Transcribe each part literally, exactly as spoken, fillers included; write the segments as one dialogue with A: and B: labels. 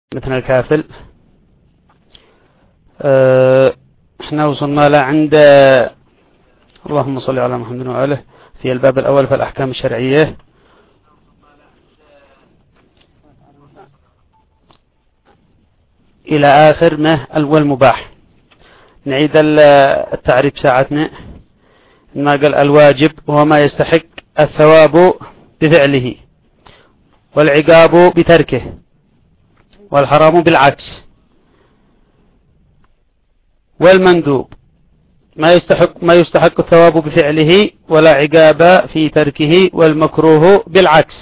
A: مثل الكافل. اه احنا وصلنا له عند اللهم صل على محمد وآله في الباب الأول في الأحكام الشرعية. إلى آخر ما والمباح. نعيد التعريف ساعتنا. ما قال الواجب وهو ما يستحق الثواب بفعله والعقاب بتركه والحرام بالعكس، والمندوب ما يستحق ما يستحق الثواب بفعله ولا عقاب في تركه، والمكروه بالعكس،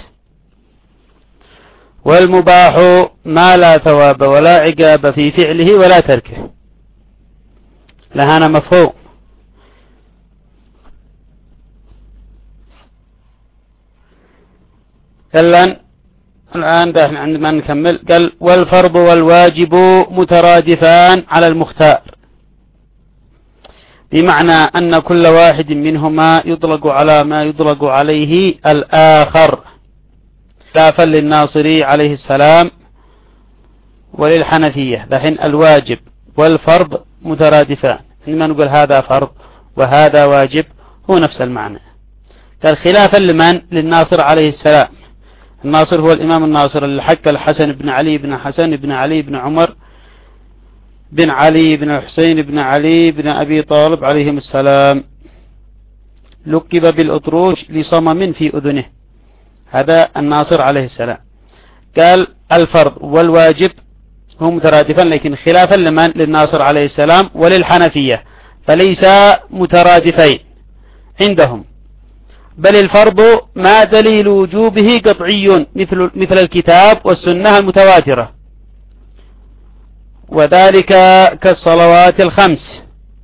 A: والمباح ما لا ثواب ولا عقاب في فعله ولا تركه. لهنا مفهوم. قال الآن ده عندما نكمل قال والفرض والواجب مترادفان على المختار، بمعنى أن كل واحد منهما يطلق على ما يطلق عليه الآخر، خلافا للناصري عليه السلام وللحنفية. دحين الواجب والفرض مترادفان، عندما نقول هذا فرض وهذا واجب هو نفس المعنى. قال خلافا لمن؟ للناصر عليه السلام. الناصر هو الإمام الناصر اللي حكى الحسن بن علي بن حسن بن علي بن عمر بن علي بن الحسين بن علي بن أبي طالب عليهم السلام، لقب بالأطروش لصمم في أذنه. هذا الناصر عليه السلام. قال الفرض والواجب هم مترادفان، لكن خلافا لمن؟ للناصر عليه السلام وللحنفية، فليس مترادفين عندهم، بل الفرض ما دليل وجوبه قطعي مثل مثل الكتاب والسنة المتواترة، وذلك كالصلوات الخمس.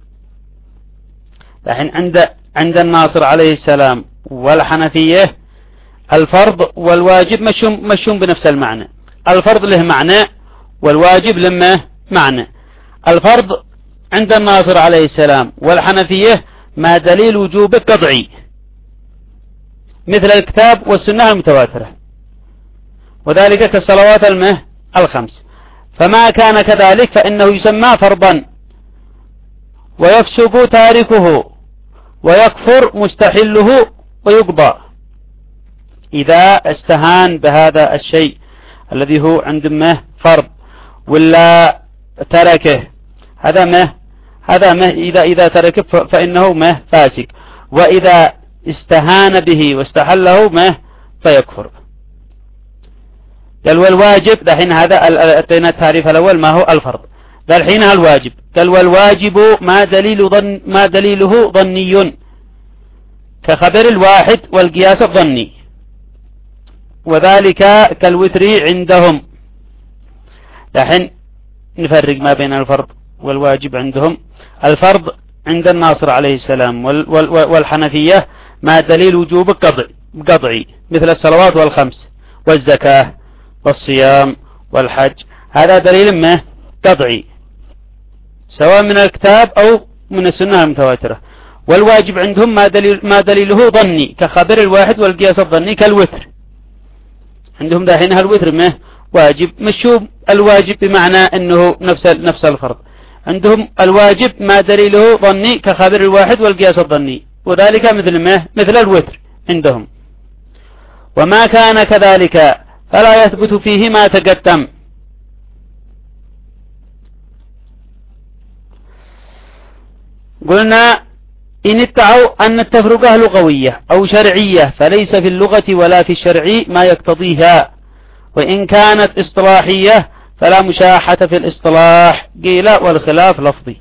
A: لكن عند عند الناصر عليه السلام والحنفية الفرض والواجب مشون مشون بنفس المعنى. الفرض له معنى والواجب له معنى. الفرض عند الناصر عليه السلام والحنفية ما دليل وجوبه قطعي مثل الكتاب والسنة المتواترة، وذلك كالصلوات المه الخمس. فما كان كذلك فإنه يسمى فرضا ويفسق تاركه ويكفر مستحله ويقضى إذا استهان بهذا الشيء الذي هو عند مه فرض ولا تركه. هذا مه هذا مه إذا إذا تركه فإنه مه فاسق، وإذا استهان به واستحله ما فيكفر. قال والواجب دحين هذا أعطينا التعريف الأول ما هو الفرض. قال حينها الواجب. قال والواجب ما دليل ظن ما دليله ظني كخبر الواحد والقياس الظني، وذلك كالوتر عندهم. دحين نفرق ما بين الفرض والواجب عندهم. الفرض عند الناصر عليه السلام والحنفية ما دليل وجوب قطعي مثل الصلوات والخمس والزكاة والصيام والحج، هذا دليل ما قطعي سواء من الكتاب أو من السنة المتواترة. والواجب عندهم ما دليل ما دليله ظني كخبر الواحد والقياس الظني كالوتر. عندهم دحين الوتر ما واجب، مشوا الواجب بمعنى أنه نفس نفس الفرض. عندهم الواجب ما دليله ظني كخبر الواحد والقياس الظني، وذلك مثل ما مثل الوتر عندهم. وما كان كذلك فلا يثبت فيه ما تقدم. قلنا إن ادعوا أن التفرقة لغوية أو شرعية فليس في اللغة ولا في الشرع ما يقتضيها، وإن كانت اصطلاحية فلا مشاحة في الاصطلاح. قيل والخلاف لفظي.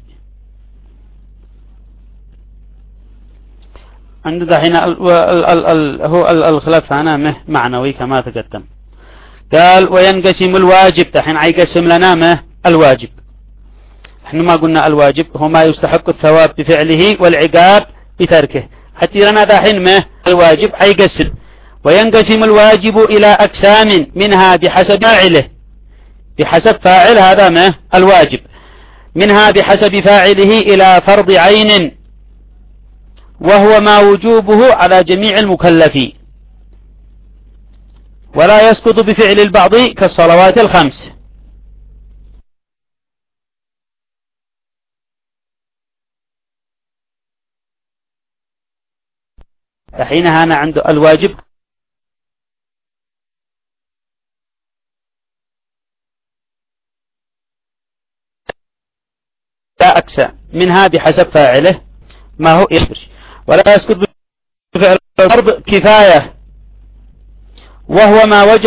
A: عند دحين هو الخلاف هنا معنوي كما تقدم. قال وينقسم الواجب. دحين عيقسم لنا ما الواجب. احنا ما قلنا الواجب هو ما يستحق الثواب بفعله والعقاب بتركه. حتى لنا دحين ما الواجب عيقسم. وينقسم الواجب إلى أقسام منها بحسب فاعله، بحسب فاعل هذا ما الواجب، منها بحسب فاعله إلى فرض عين، وهو ما وجوبه على جميع المكلفين ولا يسقط بفعل البعض كالصلوات الخمس. حينها أنا عنده الواجب لا أكسى منها بحسب فاعله ما هو يخرج، ولا يسكت بفعل الضرب كفاية وهو ما وجب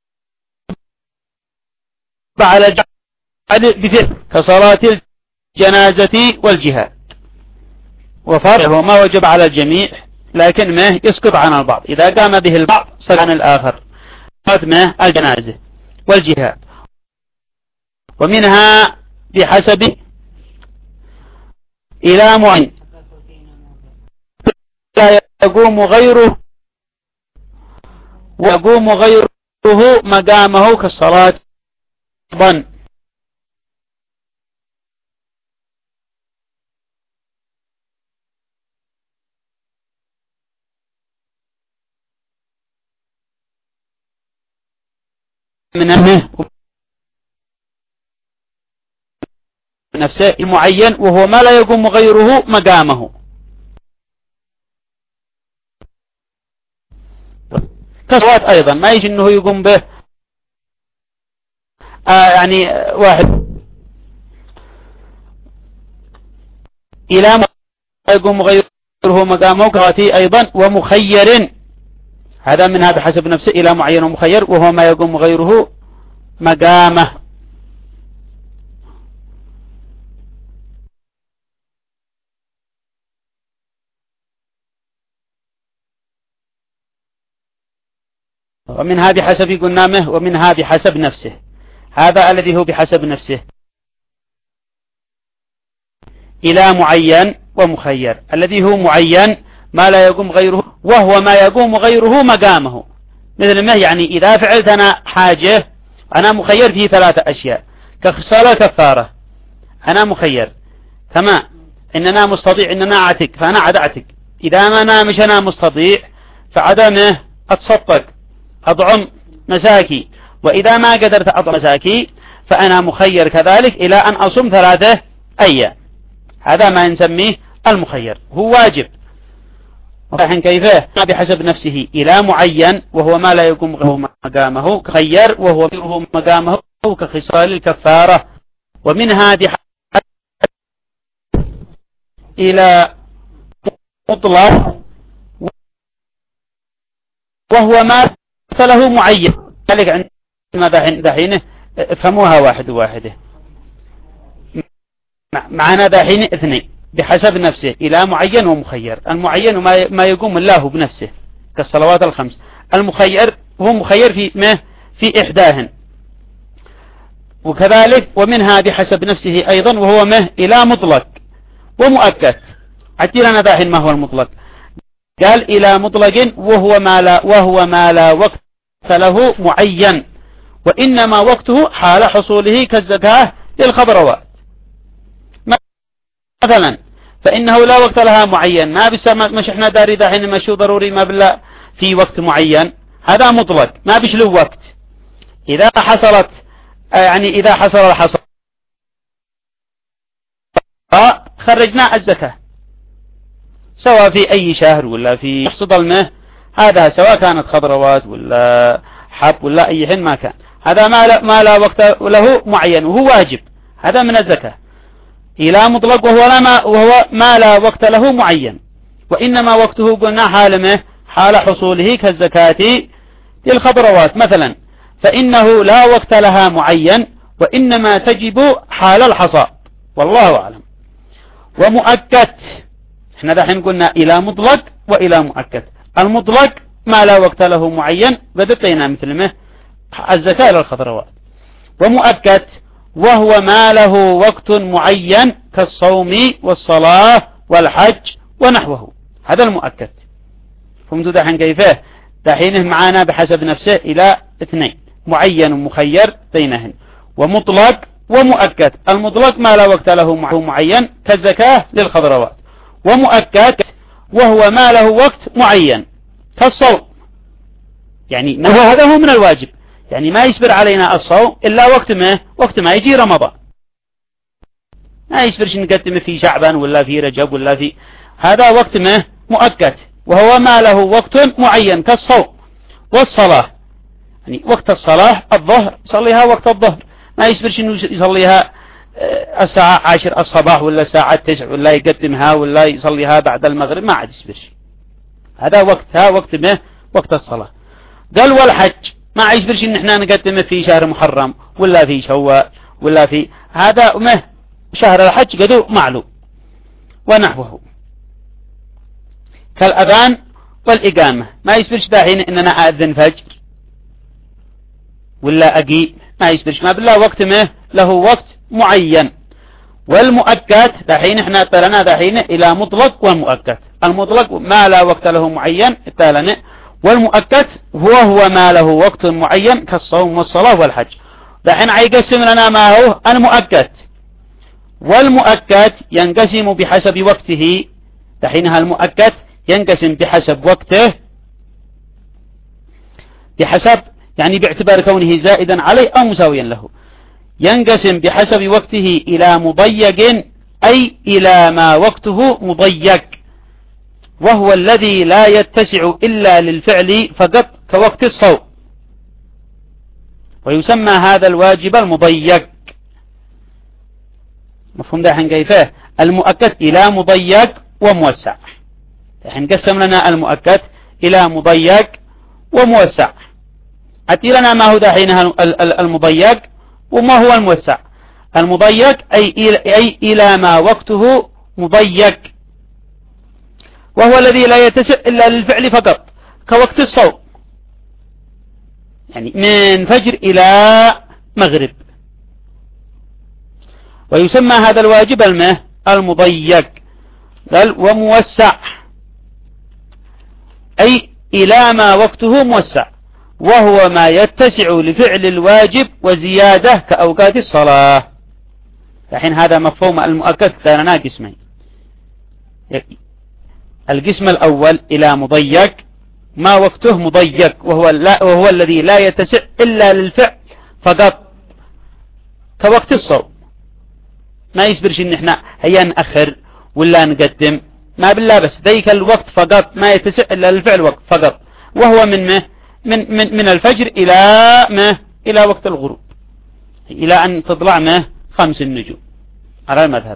A: على الجعل بفعل كصلاة الجنازة والجهاد، وفرعه هو ما وجب على الجميع لكن ما يسقط عن البعض، إذا قام به البعض سقط عن الآخر، ما الجنازة والجهاد. ومنها بحسب إلى معين لا يقوم غيره ويقوم غيره مقامه كالصلاة ظن. من أمه نفسه المعين وهو ما لا يقوم غيره مقامه كالصلاة أيضا ما يجي أنه يقوم به آه يعني واحد إلى ما يقوم غيره مقامه كالصلاة أيضا ومخير، هذا منها بحسب نفسه إلى معين ومخير وهو ما يقوم غيره مقامه. ومنها بحسب قنامه ومنها بحسب نفسه، هذا الذي هو بحسب نفسه إلى معين ومخير. الذي هو معين ما لا يقوم غيره وهو ما يقوم غيره مقامه، مثل ما يعني إذا فعلت أنا حاجة أنا مخير في ثلاثة أشياء كصلاة كفارة، أنا مخير كما إننا مستطيع إننا أعتق فأنا عد أعتق، إذا ما أنا مش أنا مستطيع فعدمه أتصدق أطعم مساكي، وإذا ما قدرت أطعم مساكي فأنا مخير كذلك إلى أن أصوم ثلاثة أيام، هذا ما نسميه المخير. هو واجب ولكن كيف بحسب نفسه إلى معين وهو ما لا يقوم غيره مقامه خير وهو غيره مقامه كخصال الكفارة. ومنها إلى مطلق وهو ما له معين، ذلك عندما دحين افهموها واحد واحدة معنا دحين اثنين بحسب نفسه إلى معين ومخير. المعين ما يقوم الله بنفسه كالصلوات الخمس، المخير هو مخير في ما في إحداهن، وكذلك ومنها بحسب نفسه أيضا وهو ما إلى مطلق ومؤكد. عتي لنا دحين ما هو المطلق؟ قال إلى مطلق وهو ما لا وهو ما لا وقت له معين وإنما وقته حال حصوله كالزكاة للخضروات مثلا، فإنه لا وقت لها معين، ما بس مش احنا داري دحين مشو ضروري ما بلا في وقت معين، هذا مطلق ما بش له وقت. إذا حصلت يعني إذا حصل الحصل خرجنا الزكاة سواء في أي شهر ولا في يحصد الماء، هذا سواء كانت خضروات ولا حب ولا أي حين ما كان، هذا ما لا, ما لا وقت له معين وهو واجب، هذا من الزكاة. إلى مطلق وهو, ما وهو ما لا وقت له معين وإنما وقته قلنا حال ما حال حصوله كالزكاة للخضروات مثلا، فإنه لا وقت لها معين وإنما تجب حال الحصاد والله أعلم. ومؤكد احنا دحين قلنا إلى مطلق وإلى مؤكد. المطلق ما لا وقت له معين بدتنا مثل ما الزكاة للخضروات، ومؤكد وهو ما له وقت معين كالصوم والصلاة والحج ونحوه، هذا المؤكد. فهمتوا دحين كيفه؟ دحينه معانا بحسب نفسه إلى اثنين معين ومخير بينهن، ومطلق ومؤكد. المطلق ما لا وقت له معين كالزكاة للخضروات، ومؤكد وهو ما له وقت معين كالصوم، يعني هذا هو من الواجب، يعني ما يصبر علينا الصوم إلا وقت ما وقت ما يجي رمضان، ما يصبرش نقدم في شعبان ولا في رجب ولا في، هذا وقت ما مؤكد وهو ما له وقت معين كالصوم والصلاة. يعني وقت الصلاة الظهر يصليها وقت الظهر، ما يسبرش انه يصليها الساعة عشر الصباح ولا الساعة تسع ولا يقدمها ولا يصليها بعد المغرب، ما عاد يسبرش، هذا وقتها وقت ما وقت الصلاة. قال والحج ما يسبرش ان احنا نقدمه في شهر محرم ولا في شوال ولا في هذا ما شهر الحج قدو معلوم ونحوه كالأذان والإقامة، ما يسبرش داحين اننا أذن فجر ولا أقي، ما يسبرش، ما بالله وقت ما له وقت معين. والمؤكد دحين احنا اطلنا دحين الى مطلق والمؤكد. المطلق ما لا وقت له معين اطلنا، والمؤكد هو هو ما له وقت معين كالصوم والصلاة والحج. دحين عيقسم لنا ما هو المؤكد، والمؤكد ينقسم بحسب وقته. دحين المؤكد ينقسم بحسب وقته، بحسب يعني باعتبار كونه زائدا عليه أو مساويا له. ينقسم بحسب وقته إلى مضيق أي إلى ما وقته مضيق، وهو الذي لا يتسع إلا للفعل فقط كوقت الصوم، ويسمى هذا الواجب المضيق. مفهوم ده كيفاه؟ المؤكد إلى مضيق وموسع. الحين قسم لنا المؤكد إلى مضيق وموسع. أتي لنا ما هو دحين المضيق وما هو الموسع. المضيق أي أي إلى ما وقته مضيق، وهو الذي لا يتسع إلا للفعل فقط كوقت الصوم، يعني من فجر إلى مغرب. ويسمى هذا الواجب المه المضيق. قال وموسع أي إلى ما وقته موسع، وهو ما يتسع لفعل الواجب وزيادة كأوقات الصلاة. الحين هذا مفهوم المؤكد لنا قسمين. القسم الأول إلى مضيق ما وقته مضيق، وهو, لا وهو الذي لا يتسع إلا للفعل فقط كوقت الصوم، ما يسبرش إن إحنا هيا نأخر ولا نقدم، ما بالله بس ذيك الوقت فقط ما يتسع إلا للفعل وقت فقط، وهو من ما من من من الفجر إلى ما إلى وقت الغروب، إلى أن تطلع ما خمس النجوم على المذهب.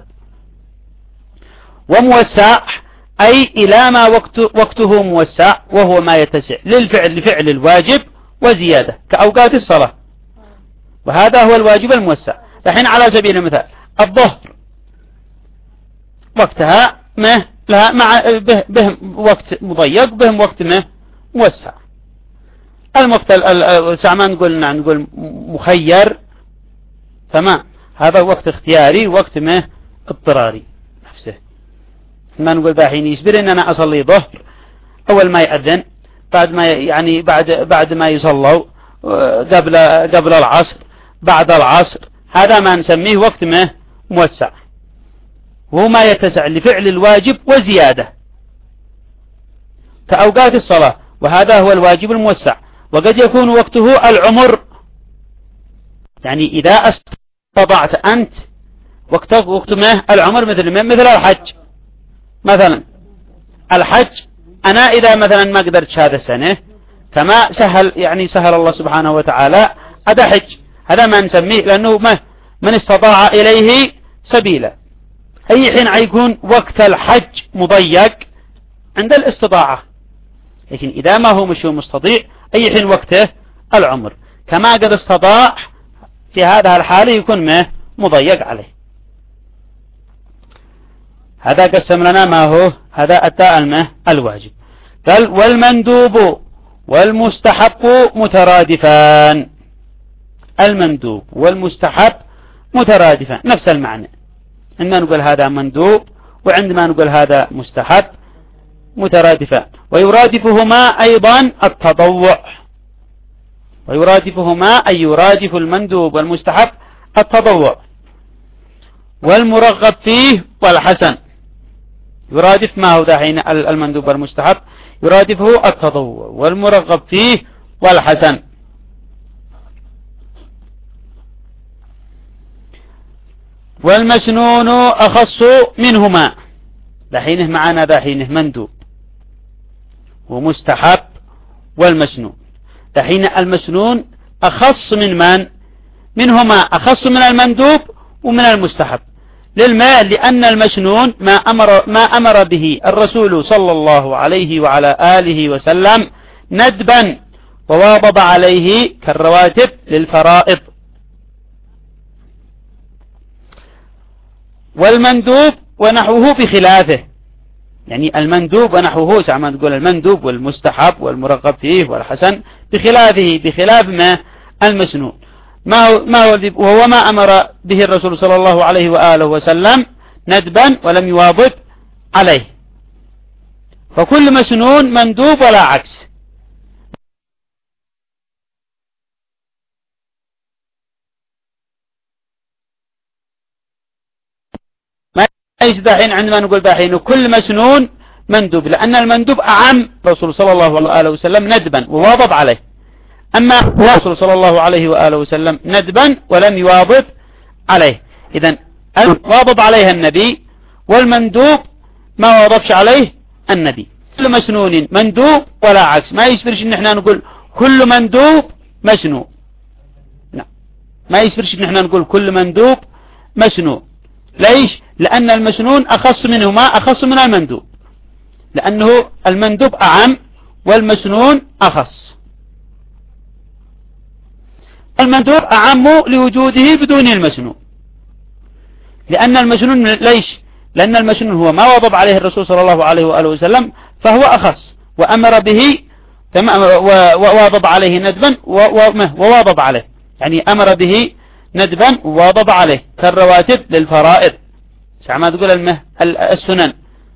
A: وموسع أي إلى ما وقت وقته موسع، وهو ما يتسع للفعل لفعل الواجب وزيادة كأوقات الصلاة، وهذا هو الواجب الموسع. الحين على سبيل المثال الظهر وقتها ما لها مع به, به وقت مضيق بهم وقت ما موسع. الوقت الساعة نقول نقول مخير، تمام، هذا وقت اختياري وقت ما اضطراري نفسه. ما نقول باحين يسبر ان انا اصلي ظهر اول ما يأذن، بعد ما يعني بعد بعد ما يصلوا قبل قبل العصر بعد العصر، هذا ما نسميه وقت ما موسع، وهو ما يتسع لفعل الواجب وزيادة كأوقات الصلاة، وهذا هو الواجب الموسع. وقد يكون وقته العمر، يعني إذا استطعت أنت وقت وقت ما العمر مثل ما مثل الحج مثلا. الحج أنا إذا مثلا ما قدرت هذا السنة كما سهل يعني سهل الله سبحانه وتعالى هذا حج، هذا ما نسميه لأنه ما من استطاع إليه سبيلا. أي حين يكون وقت الحج مضيق عند الاستطاعة، لكن إذا ما هو مش مستطيع أي حين وقته العمر كما قد استطاع، في هذا الحال يكون ما مضيق عليه. هذا قسم لنا ما هو هذا أتى المه الواجب. قال والمندوب والمستحب مترادفان. المندوب والمستحب مترادفان نفس المعنى، عندما نقول هذا مندوب وعندما نقول هذا مستحب مترادفان. ويرادفهما أيضا التطوع، ويرادفهما أي يرادف المندوب والمستحب التطوع. والمرغب فيه والحسن، يرادف ما هو دحين المندوب والمستحب يرادفه التطوع والمرغب فيه والحسن. والمسنون أخص منهما، دحينه معنا دحينه مندوب ومستحب والمسنون. دحين المسنون أخص من من منهما، أخص من المندوب ومن المستحب. للما لأن المسنون ما أمر, ما أمر به الرسول صلى الله عليه وعلى آله وسلم ندبا وواظب عليه كالرواتب للفرائض. والمندوب ونحوه بخلافه، يعني المندوب ونحوه ساعة تقول المندوب والمستحب والمرغب فيه والحسن بخلافه، بخلاف ما المسنون ما هو ما هو وهو ما أمر به الرسول صلى الله عليه وآله وسلم ندبا ولم يواظب عليه. فكل مسنون مندوب ولا عكس. ما ليس دحين عندما نقول دحين كل مسنون مندوب، لأن المندوب أعم الرسول صلى الله عليه وآله وسلم ندبا وواظب عليه. أما الرسول صلى الله عليه وآله وسلم ندبا ولم يواظب عليه، إذن واظب عليها النبي، والمندوب ما واظبش عليه النبي. كل مسنون مندوب ولا عكس. ما يسفرش ان احنا نقول كل مندوب مسنون، لا ما يسفرش ان احنا نقول كل مندوب مسنون. ليش؟ لأن المسنون أخص منهما، أخص من المندوب، لأنه المندوب أعم والمسنون أخص. المندوب أعم لوجوده بدون المسنون، لأن المسنون ليش؟ لأن المسنون هو ما واظب عليه الرسول صلى الله عليه وآله وسلم فهو أخص، وأمر به وواظب عليه ندبا وواظب عليه، يعني أمر به ندبا وواظب عليه كالرواتب للفرائض ما تقول المه السنن.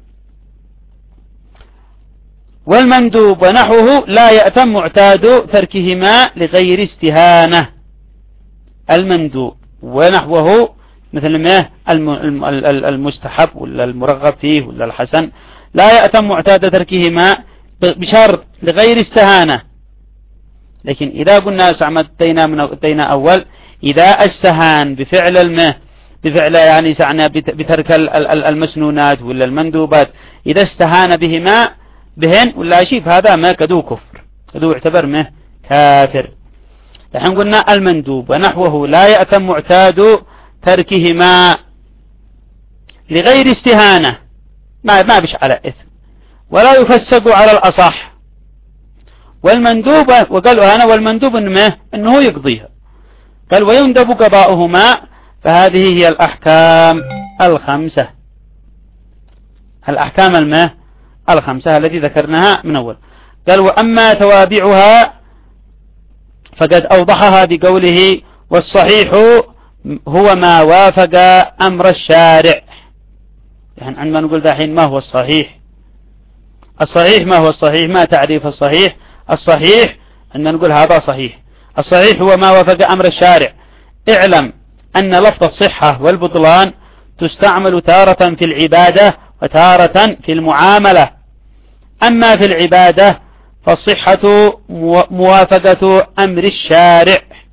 A: والمندوب ونحوه لا يأتم معتاد تركهما لغير استهانة. المندوب ونحوه مثل ما المستحب ولا المرغب فيه ولا الحسن لا يأتم معتاد تركهما بشرط لغير استهانة. لكن إذا قلنا سعمتنا من أتينا أول إذا استهان بفعل المه بفعل يعني سعنا بترك المسنونات ولا المندوبات، إذا استهان بهما بهن ولا شيء فهذا ما كدو كفر، كدو يعتبر ما كافر. نحن قلنا المندوب ونحوه لا يأتم معتاد تركهما لغير استهانة، ما ما بش على إثم ولا يفسق على الأصح. والمندوب وقالوا أنا والمندوب إنه إنه يقضيها، قال ويندب قضاؤهما. فهذه هي الأحكام الخمسة، الأحكام الماء الخمسة التي ذكرناها من أول. قال وأما توابعها فقد أوضحها بقوله والصحيح هو ما وافق أمر الشارع. يعني عندما نقول دحين ما هو الصحيح؟ الصحيح ما هو الصحيح؟ ما تعريف الصحيح؟ الصحيح أن نقول هذا صحيح. الصحيح هو ما وافق أمر الشارع. اعلم أن لفظ الصحة والبطلان تستعمل تارة في العبادة وتارة في المعاملة. أما في العبادة فالصحة موافقة أمر الشارع.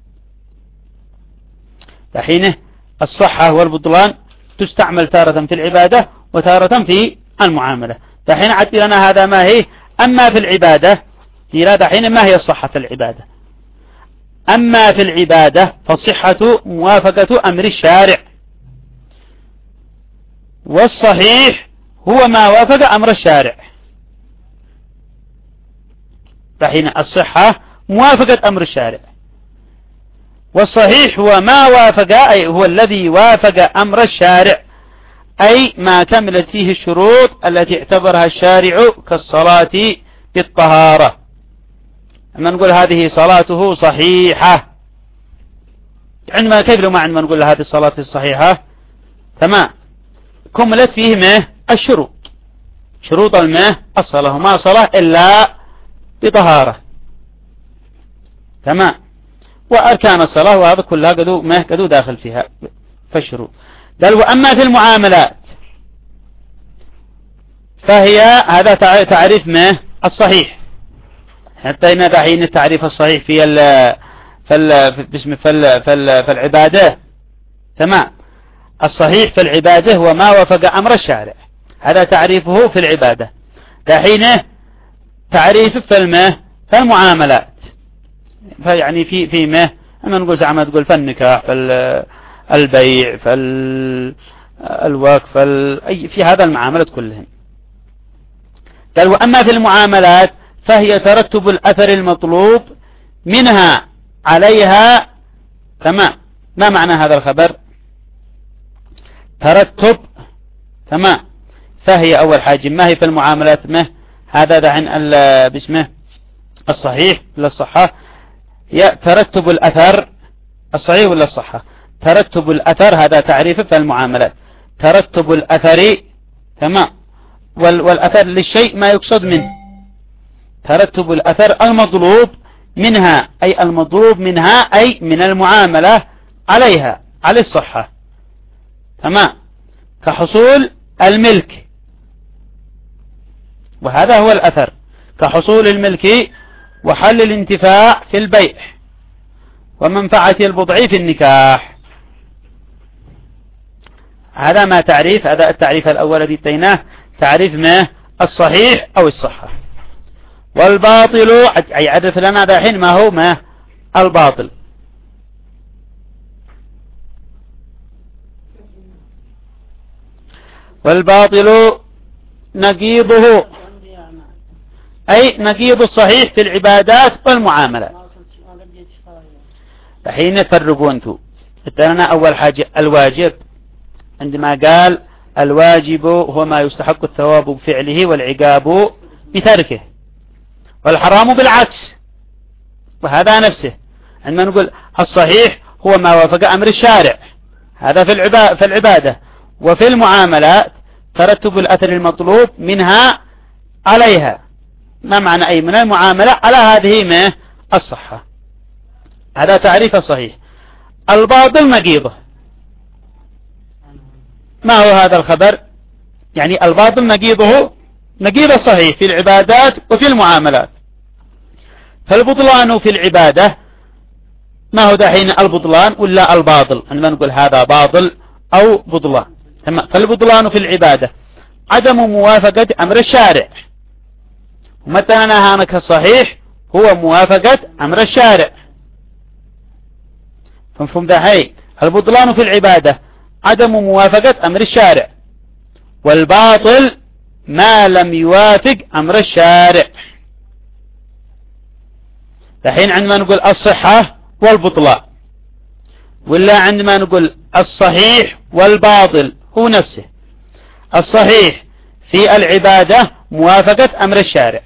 A: دحين الصحة والبطلان تستعمل تارة في العبادة وتارة في المعاملة. دحين عد لنا هذا ما هي. أما في العبادة دحين ما هي الصحة في العبادة؟ أما في العبادة فالصحة موافقة أمر الشارع، والصحيح هو ما وافق أمر الشارع. دحين الصحة موافقة أمر الشارع، والصحيح هو ما وافق، أي هو الذي وافق أمر الشارع، أي ما كملت فيه الشروط التي اعتبرها الشارع كالصلاة بالطهارة. أما نقول هذه صلاته صحيحة، عندما كيف لو ما عندما نقول هذه الصلاة الصحيحة تمام كملت فيه ما الشروط، شروط الماء الصلاة ما صلاة إلا بطهارة تمام، وأركان الصلاة وهذا كلها قدو ما قدو داخل فيها في الشروط. قال وأما في المعاملات فهي هذا تعريف ما الصحيح. حتى هنا دحين التعريف الصحيح في ال في ال باسم في ال في, ال في العبادة تمام. الصحيح في العبادة هو ما وافق أمر الشارع، هذا تعريفه في العبادة. دحين تعريف فالمه فالمعاملات، فيعني في في مه أما نقول زعما تقول فالنكاح فالبيع فالوقف فال في هذا المعاملات كلهم. قال وأما في المعاملات فهي ترتب الأثر المطلوب منها عليها. تمام. ما معنى هذا الخبر؟ ترتب. تمام. فهي أول حاجة ما هي في المعاملات ما هذا دعن باسمه الصحيح ولا الصحة؟ ترتب الأثر الصحيح ولا الصحة؟ ترتب الأثر هذا تعريفه في المعاملات. ترتب الأثر. تمام. والأثر للشيء ما يقصد منه. ترتب الأثر المطلوب منها أي المطلوب منها أي من المعاملة عليها على الصحة. تمام. كحصول الملك، وهذا هو الأثر، كحصول الملك وحل الانتفاع في البيع ومنفعة البضع في النكاح. هذا ما تعريف، هذا التعريف الأول الذي اتيناه تعريف ما الصحيح أو الصحة. والباطل أي عرف لنا دحين ما هو ما الباطل. والباطل نقيضه أي نقيض الصحيح في العبادات والمعاملات. دحين يفرقوا انتو اتنا أول حاجة الواجب، عندما قال الواجب هو ما يستحق الثواب بفعله والعقاب بتركه، والحرام بالعكس، وهذا نفسه. عندما نقول الصحيح هو ما وافق أمر الشارع، هذا في العبادة, في العبادة وفي المعاملات ترتب الأثر المطلوب منها عليها. ما معنى أي من المعاملة على هذه ما الصحة. هذا تعريف الصحيح. الباطل نقيضه. ما هو هذا الخبر؟ يعني الباطل نقيضه نقيض الصحيح في العبادات وفي المعاملات. فالبطلان في العبادة ما هو دحين البطلان ولا الباطل؟ عندما نقول هذا باطل أو بطلان. فالبطلان في العبادة عدم موافقة أمر الشارع، ومتى نهانك الصحيح هو موافقة أمر الشارع. فمفهوم دحين البطلان في العبادة عدم موافقة أمر الشارع، والباطل ما لم يوافق أمر الشارع. دحين عندما نقول الصحة والبطلان، ولا عندما نقول الصحيح والباطل هو نفسه. الصحيح في العبادة موافقة أمر الشارع،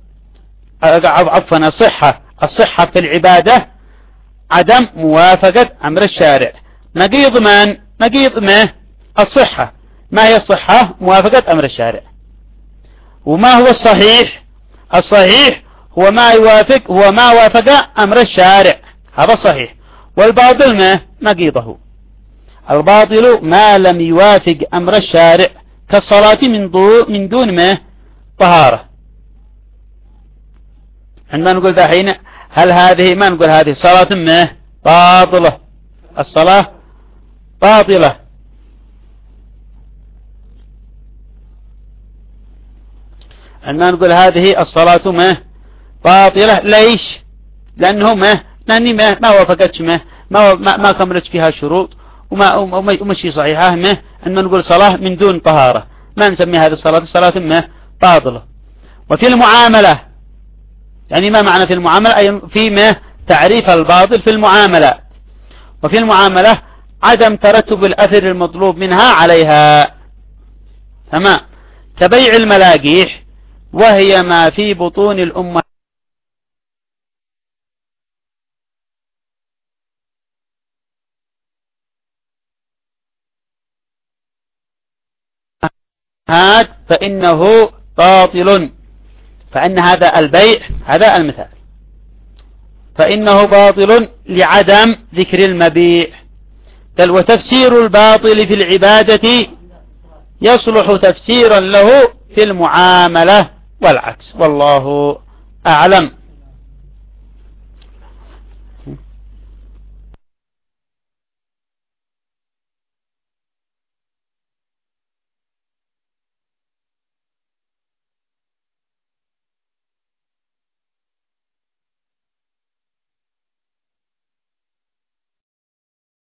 A: عفوا الصحة الصحة في العبادة عدم موافقة أمر الشارع. نقيض من؟ نقيض ما الصحة. ما هي الصحة؟ موافقة أمر الشارع. وما هو الصحيح؟ الصحيح هو ما يوافق هو ما وافق أمر الشارع، هذا الصحيح. والباطل ما نقيضه. الباطل ما لم يوافق أمر الشارع كالصلاة من دون من دون ما طهارة. عندما نقول دحين هل هذه ما نقول هذه صلاة ما باطلة، الصلاة باطلة. عندما نقول هذه الصلاة ما باطلة، ليش؟ لأنه ما لأني ما ما وافقتش ما ما ما كملت فيها شروط وما ومشي صحيحة. ما عندما نقول صلاة من دون طهارة ما نسمي هذه الصلاة الصلاة ما باطلة. وفي المعاملة يعني ما معنى في المعاملة؟ أي في ما تعريف الباطل في المعاملة. وفي المعاملة عدم ترتب الأثر المطلوب منها عليها. تمام. كبيع الملاقيح وهي ما في بطون الأمة هذا فإنه باطل. فإن هذا البيع هذا المثال فإنه باطل لعدم ذكر المبيع. بل وتفسير الباطل في العبادة يصلح تفسيرا له في المعاملة والعكس، والله أعلم.